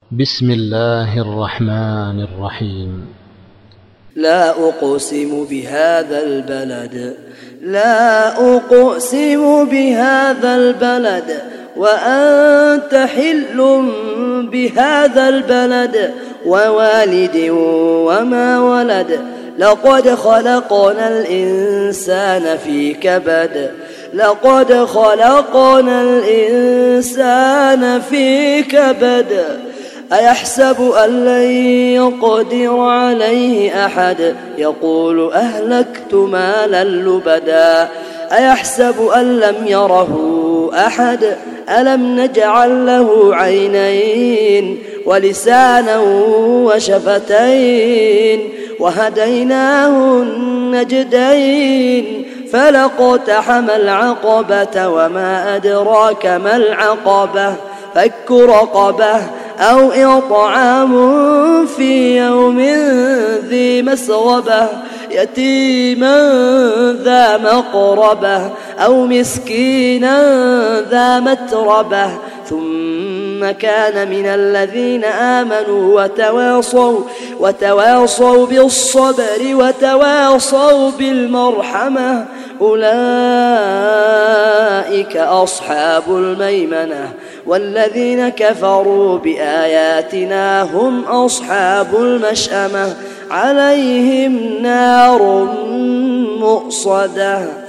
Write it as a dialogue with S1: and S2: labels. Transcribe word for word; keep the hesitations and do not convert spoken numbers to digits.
S1: بسم الله الرحمن الرحيم.
S2: لا أقسم بهذا البلد لا أقسم بهذا البلد وأنت حل بهذا البلد ووالد وما ولد. لقد خلقنا الإنسان في كبد لقد خلقنا الإنسان في كبد. أيحسب أن لن يقدر عليه أحد يقول أهلكت مالا لبدا. أيحسب أن لم يره أحد ألم نجعل له عينين ولسانا وشفتين وهديناه النجدين. فلاقتحم العقبة وما أدراك ما العقبة فك رقبة أو إطعام في يوم ذي مسغبة يتيما ذا مقربة أو مسكينا ذا متربة. ثم كان من الذين آمنوا وتواصوا وتواصوا بالصبر وتواصوا بالمرحمة أولئك أصحاب الميمنة. والذين كفروا بآياتنا هم أصحاب المشأمة عليهم نار مؤصدة.